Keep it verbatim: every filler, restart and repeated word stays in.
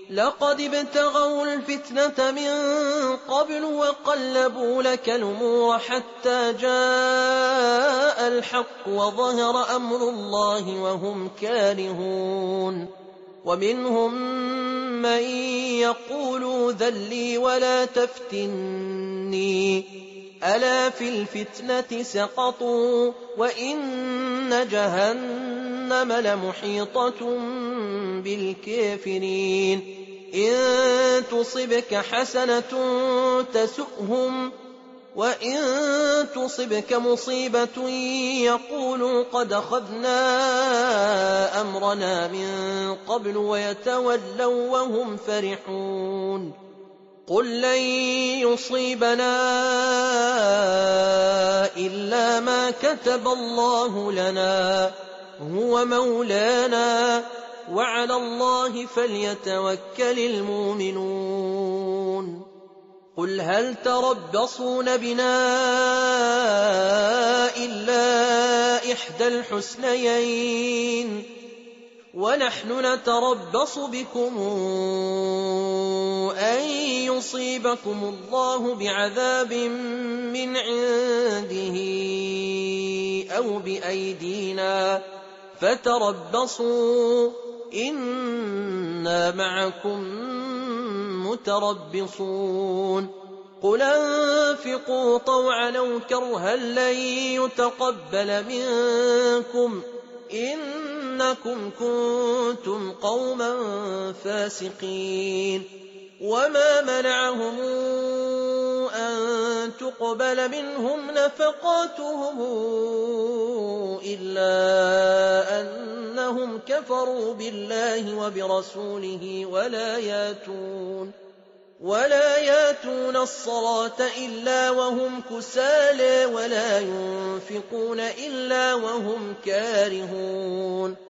لقد ابتغوا الفتنة من قبل وقلبوا لك الأمور حتى جاء الحق وظهر أمر الله وهم كارهون ومنهم من يقول ذلي ولا تفتني ألا في الفتنة سقطوا وإن جهنم لمحيطة بالكافرين إن تصبك حسنة تسؤهم وإن تصبك مصيبة يقولوا قد أخذنا أمرنا من قبل ويتولوا وهم فرحون قل لن يصيبنا إلا ما كتب الله لنا هو مولانا وعلى الله فليتوكل المؤمنون قل هل تربصون بنا إلا إحدى الحسنيين ونحن نتربص بكم أن يصيبكم الله بعذاب من عنده أو بأيدينا فتربصوا إنا معكم متربصون قل انفقوا طوعا أو كرها لن يتقبل منكم إنكم كنتم قوما فاسقين وما منعهم أن تقبل منهم نفقاتهم إلا أنهم كفروا بالله وبرسوله ولا ياتون ولا ياتون الصلاة إلا وهم كسالى ولا ينفقون إلا وهم كارهون